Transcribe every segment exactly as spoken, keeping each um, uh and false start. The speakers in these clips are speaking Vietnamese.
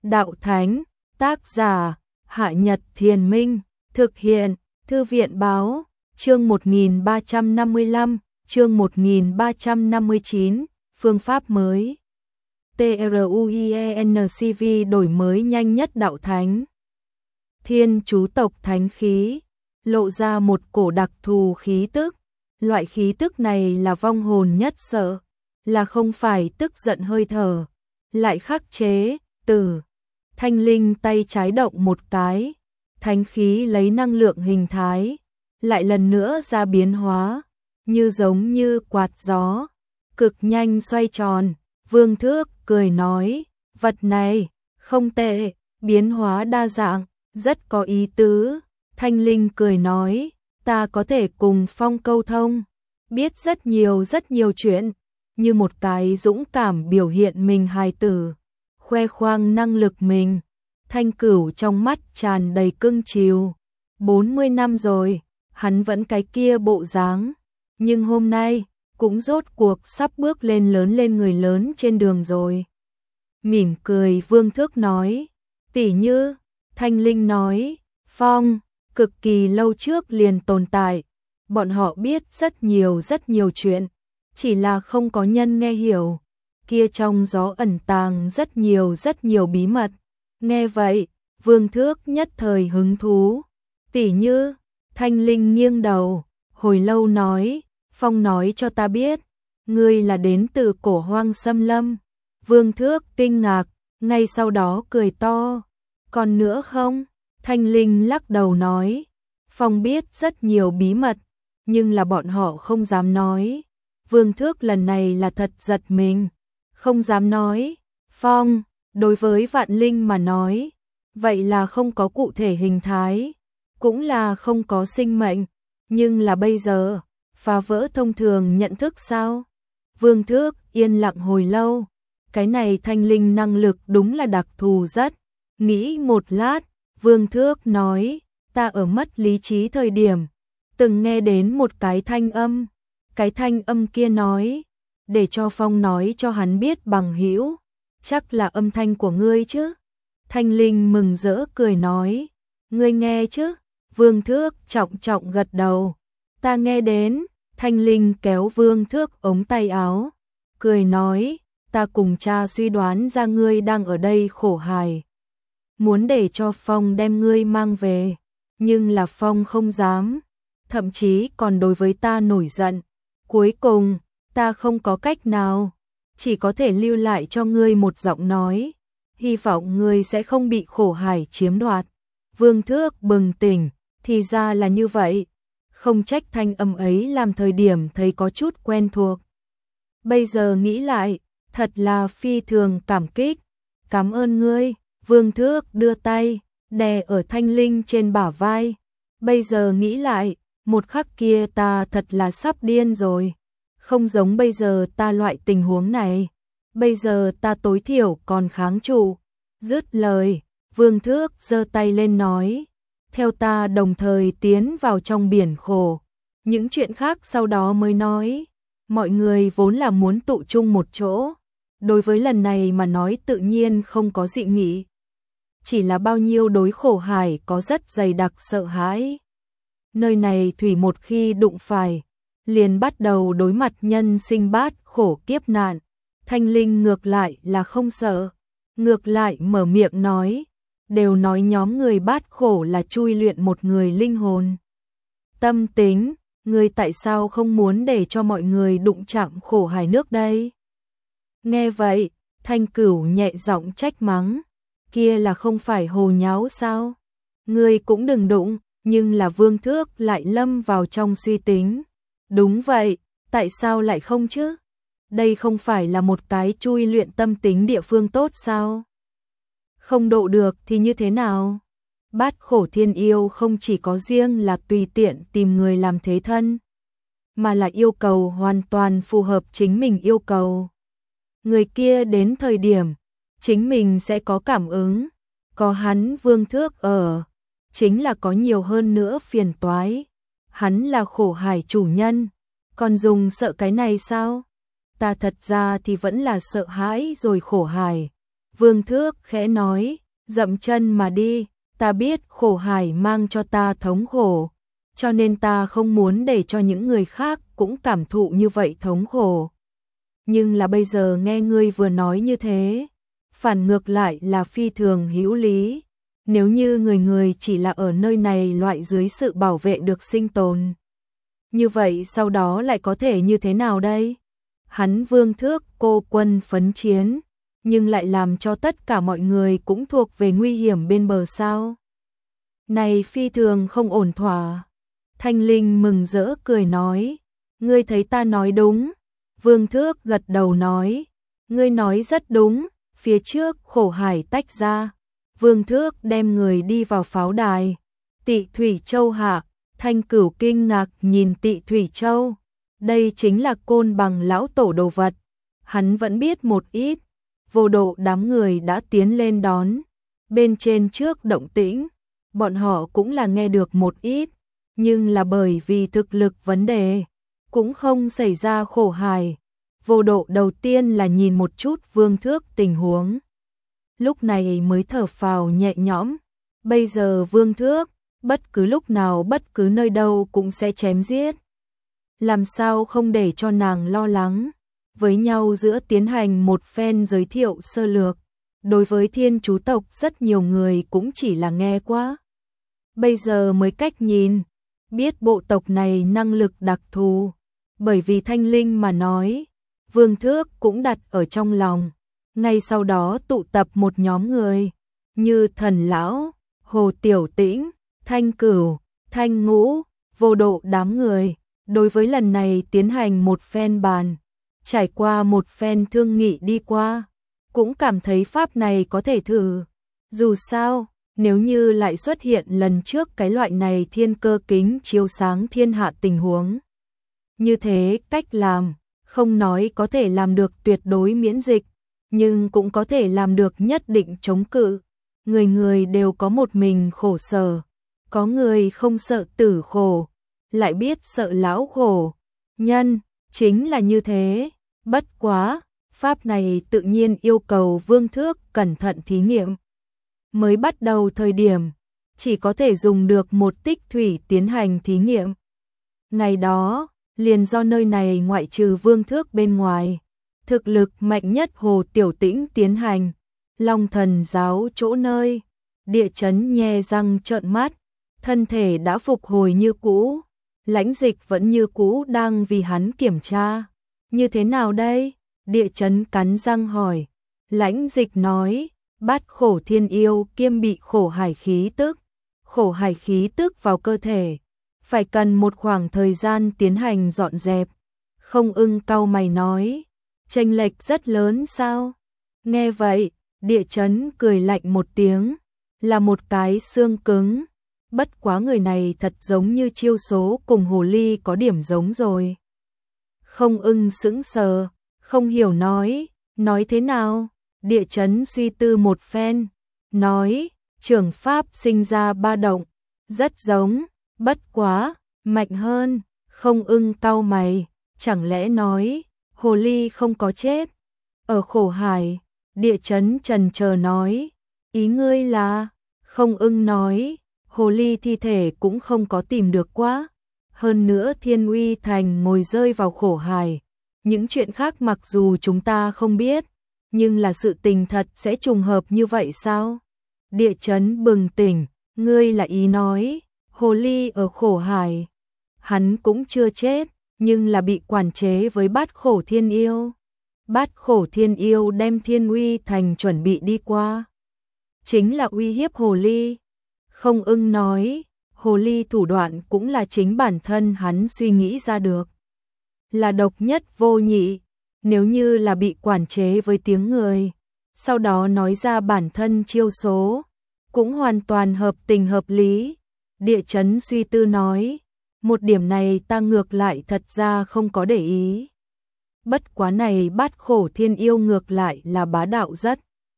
đạo thánh, tác giả, Hạ Nhật Thiền Minh, thực hiện, Thư viện Báo, chương một nghìn ba trăm năm mươi lăm, chương một nghìn ba trăm năm mươi chín, phương pháp mới. TRUIENCV đổi mới nhanh nhất đạo thánh. Thiên chú tộc thánh khí, lộ ra một cổ đặc thù khí tức. Loại khí tức này là vong hồn nhất sợ, là không phải tức giận hơi thở, lại khắc chế, tử. Thanh linh tay trái động một cái, thánh khí lấy năng lượng hình thái, lại lần nữa ra biến hóa, như giống như quạt gió, cực nhanh xoay tròn. Vương Thước cười nói, vật này, không tệ, biến hóa đa dạng, rất có ý tứ. Thanh linh cười nói, ta có thể cùng Phong câu thông, biết rất nhiều rất nhiều chuyện, như một cái dũng cảm biểu hiện mình hài tử, khoe khoang năng lực mình. Thanh Cửu trong mắt tràn đầy cưng chiều, bốn mươi năm rồi, hắn vẫn cái kia bộ dáng, nhưng hôm nay, cũng rốt cuộc sắp bước lên lớn lên người lớn trên đường rồi. Mỉm cười Vương Thước nói, tỷ như, Thanh Linh nói, Phong, cực kỳ lâu trước liền tồn tại, bọn họ biết rất nhiều rất nhiều chuyện, chỉ là không có nhân nghe hiểu, kia trong gió ẩn tàng rất nhiều rất nhiều bí mật. Nghe vậy, Vương Thước nhất thời hứng thú, tỷ như, Thanh Linh nghiêng đầu, hồi lâu nói, Phong nói cho ta biết, ngươi là đến từ cổ hoang xâm lâm. Vương Thước kinh ngạc, ngay sau đó cười to, còn nữa không? Thanh Linh lắc đầu nói, Phong biết rất nhiều bí mật, nhưng là bọn họ không dám nói. Vương Thước lần này là thật giật mình, không dám nói. Phong, đối với Vạn Linh mà nói, vậy là không có cụ thể hình thái, cũng là không có sinh mệnh, nhưng là bây giờ, phá vỡ thông thường nhận thức sao? Vương Thước yên lặng hồi lâu, cái này Thanh Linh năng lực đúng là đặc thù rất. Nghĩ một lát, Vương Thước nói, ta ở mất lý trí thời điểm, từng nghe đến một cái thanh âm, cái thanh âm kia nói, để cho Phong nói cho hắn biết bằng hữu, chắc là âm thanh của ngươi chứ? Thanh Linh mừng rỡ cười nói, ngươi nghe chứ? Vương Thước trọng trọng gật đầu, ta nghe đến. Thanh Linh kéo Vương Thước ống tay áo, cười nói, ta cùng cha suy đoán ra ngươi đang ở đây khổ hài, muốn để cho Phong đem ngươi mang về, nhưng là Phong không dám, thậm chí còn đối với ta nổi giận. Cuối cùng, ta không có cách nào, chỉ có thể lưu lại cho ngươi một giọng nói, hy vọng ngươi sẽ không bị khổ hải chiếm đoạt. Vương Thước bừng tỉnh, thì ra là như vậy, không trách thanh âm ấy làm thời điểm thấy có chút quen thuộc. Bây giờ nghĩ lại, thật là phi thường cảm kích, cảm ơn ngươi. Vương Thước đưa tay, đè ở Thanh Linh trên bả vai. Bây giờ nghĩ lại, một khắc kia ta thật là sắp điên rồi, không giống bây giờ ta loại tình huống này, bây giờ ta tối thiểu còn kháng trụ. Dứt lời, Vương Thước giơ tay lên nói, theo ta đồng thời tiến vào trong biển khổ, những chuyện khác sau đó mới nói. Mọi người vốn là muốn tụ chung một chỗ, đối với lần này mà nói tự nhiên không có dị nghị, chỉ là bao nhiêu đối khổ hải có rất dày đặc sợ hãi. Nơi này thủy một khi đụng phải, liền bắt đầu đối mặt nhân sinh bát khổ kiếp nạn. Thanh Linh ngược lại là không sợ, ngược lại mở miệng nói, đều nói nhóm người bát khổ là chui luyện một người linh hồn. Tâm tính, người tại sao không muốn để cho mọi người đụng chạm khổ hải nước đây? Nghe vậy, Thanh Cửu nhẹ giọng trách mắng, kia là không phải hồ nháo sao? Ngươi cũng đừng đụng, nhưng là Vương Thước lại lâm vào trong suy tính. Đúng vậy, tại sao lại không chứ? Đây không phải là một cái chui luyện tâm tính địa phương tốt sao? Không độ được thì như thế nào? Bát khổ thiên yêu không chỉ có riêng là tùy tiện tìm người làm thế thân, mà là yêu cầu hoàn toàn phù hợp chính mình yêu cầu. Người kia đến thời điểm, chính mình sẽ có cảm ứng, có hắn Vương Thước ở, chính là có nhiều hơn nữa phiền toái. Hắn là khổ hải chủ nhân, còn dùng sợ cái này sao? Ta thật ra thì vẫn là sợ hãi rồi khổ hải, Vương Thước khẽ nói, dậm chân mà đi, ta biết khổ hải mang cho ta thống khổ, cho nên ta không muốn để cho những người khác cũng cảm thụ như vậy thống khổ. Nhưng là bây giờ nghe ngươi vừa nói như thế, phản ngược lại là phi thường hữu lý. Nếu như người người chỉ là ở nơi này loại dưới sự bảo vệ được sinh tồn, như vậy sau đó lại có thể như thế nào đây? Hắn Vương Thước cô quân phấn chiến, nhưng lại làm cho tất cả mọi người cũng thuộc về nguy hiểm bên bờ sao? Này phi thường không ổn thỏa. Thanh Linh mừng rỡ cười nói, ngươi thấy ta nói đúng. Vương Thước gật đầu nói, ngươi nói rất đúng. Phía trước khổ hải tách ra, Vương Thước đem người đi vào pháo đài. Tị Thủy Châu hạ, Thanh Cửu kinh ngạc nhìn Tị Thủy Châu. Đây chính là côn bằng lão tổ đồ vật. Hắn vẫn biết một ít. Vô độ đám người đã tiến lên đón. Bên trên trước động tĩnh, bọn họ cũng là nghe được một ít. Nhưng là bởi vì thực lực vấn đề, cũng không xảy ra khổ hài. Vô độ đầu tiên là nhìn một chút Vương Thước tình huống. Lúc này mới thở phào nhẹ nhõm. Bây giờ Vương Thước, bất cứ lúc nào bất cứ nơi đâu cũng sẽ chém giết. Làm sao không để cho nàng lo lắng. Với nhau giữa tiến hành một phen giới thiệu sơ lược. Đối với Thiên Chú tộc rất nhiều người cũng chỉ là nghe qua. Bây giờ mới cách nhìn, biết bộ tộc này năng lực đặc thù. Bởi vì Thanh Linh mà nói, Vương Thước cũng đặt ở trong lòng. Ngay sau đó tụ tập một nhóm người, như Thần Lão, Hồ Tiểu Tĩnh, Thanh Cửu, Thanh Ngũ, Vô Độ đám người. Đối với lần này tiến hành một phen bàn, trải qua một phen thương nghị đi qua, cũng cảm thấy pháp này có thể thử. Dù sao, nếu như lại xuất hiện lần trước cái loại này thiên cơ kính chiếu sáng thiên hạ tình huống. Như thế cách làm, không nói có thể làm được tuyệt đối miễn dịch, nhưng cũng có thể làm được nhất định chống cự. Người người đều có một mình khổ sở, có người không sợ tử khổ, lại biết sợ lão khổ. Nhân, chính là như thế, bất quá, pháp này tự nhiên yêu cầu Vương Thước cẩn thận thí nghiệm. Mới bắt đầu thời điểm, chỉ có thể dùng được một tích thủy tiến hành thí nghiệm. Ngày đó, liền do nơi này ngoại trừ Vương Thước bên ngoài, thực lực mạnh nhất Hồ Tiểu Tĩnh tiến hành, Long Thần giáo chỗ nơi, địa chấn nhe răng trợn mắt, thân thể đã phục hồi như cũ, Lãnh Dịch vẫn như cũ đang vì hắn kiểm tra. Như thế nào đây? Địa chấn cắn răng hỏi. Lãnh Dịch nói, bát khổ thiên yêu kiêm bị khổ hải khí tức, khổ hải khí tức vào cơ thể, phải cần một khoảng thời gian tiến hành dọn dẹp. Không Ưng cau mày nói, chênh lệch rất lớn sao? Nghe vậy, địa chấn cười lạnh một tiếng, là một cái xương cứng. Bất quá người này thật giống như chiêu số cùng hồ ly có điểm giống rồi. Không Ưng sững sờ, không hiểu nói, nói thế nào? Địa chấn suy tư một phen, nói, trưởng pháp sinh ra ba động, rất giống, bất quá, mạnh hơn. Không Ưng cau mày, chẳng lẽ nói, hồ ly không có chết? Ở khổ hải, địa chấn trần chờ nói, ý ngươi là? Không Ưng nói, hồ ly thi thể cũng không có tìm được quá. Hơn nữa Thiên Uy Thành ngồi rơi vào khổ hải. Những chuyện khác mặc dù chúng ta không biết, nhưng là sự tình thật sẽ trùng hợp như vậy sao? Địa chấn bừng tỉnh, ngươi là ý nói, hồ ly ở khổ hải. Hắn cũng chưa chết, nhưng là bị quản chế với bát khổ thiên yêu. Bát khổ thiên yêu đem Thiên Uy Thành chuẩn bị đi qua. Chính là uy hiếp hồ ly. Không Ưng nói, hồ ly thủ đoạn cũng là chính bản thân hắn suy nghĩ ra được. Là độc nhất vô nhị, nếu như là bị quản chế với tiếng người, sau đó nói ra bản thân chiêu số, cũng hoàn toàn hợp tình hợp lý. Địa chấn suy tư nói, một điểm này ta ngược lại thật ra không có để ý. Bất quá này bát khổ thiên yêu ngược lại là bá đạo rất.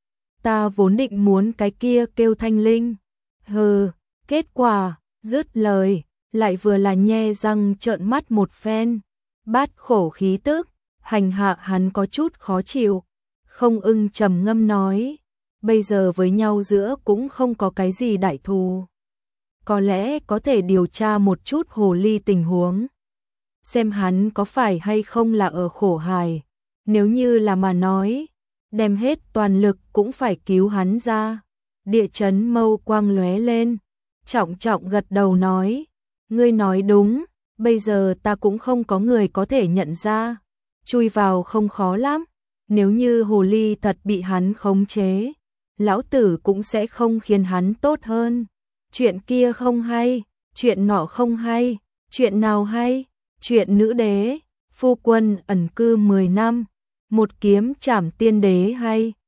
Ta vốn định muốn cái kia kêu Thanh Linh. Hừ, kết quả, dứt lời, lại vừa là nhe răng trợn mắt một phen. Bát khổ khí tức, hành hạ hắn có chút khó chịu. Không Ưng trầm ngâm nói, bây giờ với nhau giữa cũng không có cái gì đại thù. Có lẽ có thể điều tra một chút hồ ly tình huống. Xem hắn có phải hay không là ở khổ hài. Nếu như là mà nói, đem hết toàn lực cũng phải cứu hắn ra. Địa chấn mâu quang lóe lên, trọng trọng gật đầu nói, ngươi nói đúng, bây giờ ta cũng không có người có thể nhận ra, chui vào không khó lắm, nếu như hồ ly thật bị hắn khống chế, lão tử cũng sẽ không khiến hắn tốt hơn. Chuyện kia không hay, chuyện nọ không hay, chuyện nào hay, chuyện nữ đế, phu quân ẩn cư mười năm, một kiếm trảm tiên đế hay.